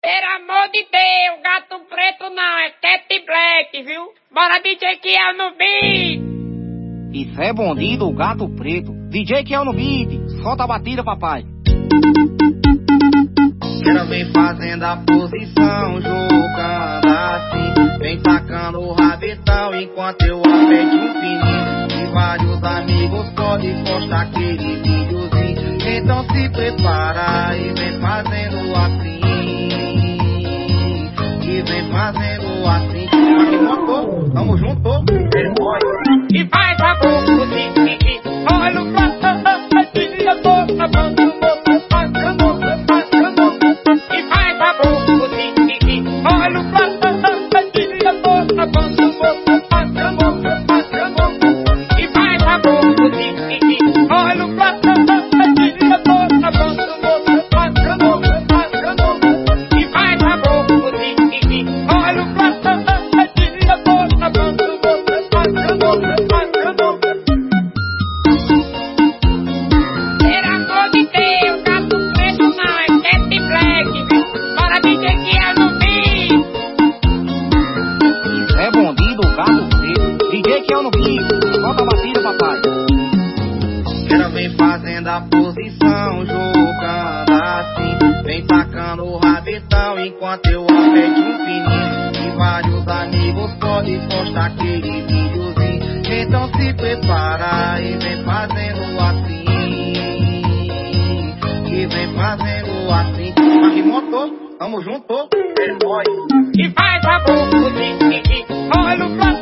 Pelo amor de Deus, gato preto não, é Cat Black, viu? Bora DJ Kiel no beat! Isso é bandido, o gato preto. DJ Kiel no beat, solta a batida, papai. Ela vem fazendo a posição, jogando assim, vem tacando o rabetão enquanto eu aperto o fininho. E vários amigos podem postar aquele videozinho. Então se prepara e vem fazendo assim. E vem fazendo assim. Aqui motor, tamo junto, é nóis. E faz a boca, olha o prato, tira a boca, banda o motor, faz a boca, faz a boca. E faz a boca, olha o prato, tira a boca, banda o motor, faz a boca, faz a boca. E faz a boca, olha o prato, tira a boca, banda o motor, faz a boca, faz a boca. E faz a boca, olha o prato, tira a boca, banda o motor, faz a boca, faz a boca. Pelo amor de Deus, gato preto não, é Cat Black, viu? Bora DJ Kiel no beat! Isso é bandido, o gato preto. DJ Kiel no beat, solta a batida, papai. Ela vem fazendo a posição, jogando assim, vem tacando o rabetão enquanto eu aperto o fininho. E vários amigos podem postar aquele videozinho. Então se prepara e vem fazendo assim. E vem fazendo assim. Aqui motor, tamo junto, é nóis. E faz a boca, olha o prato.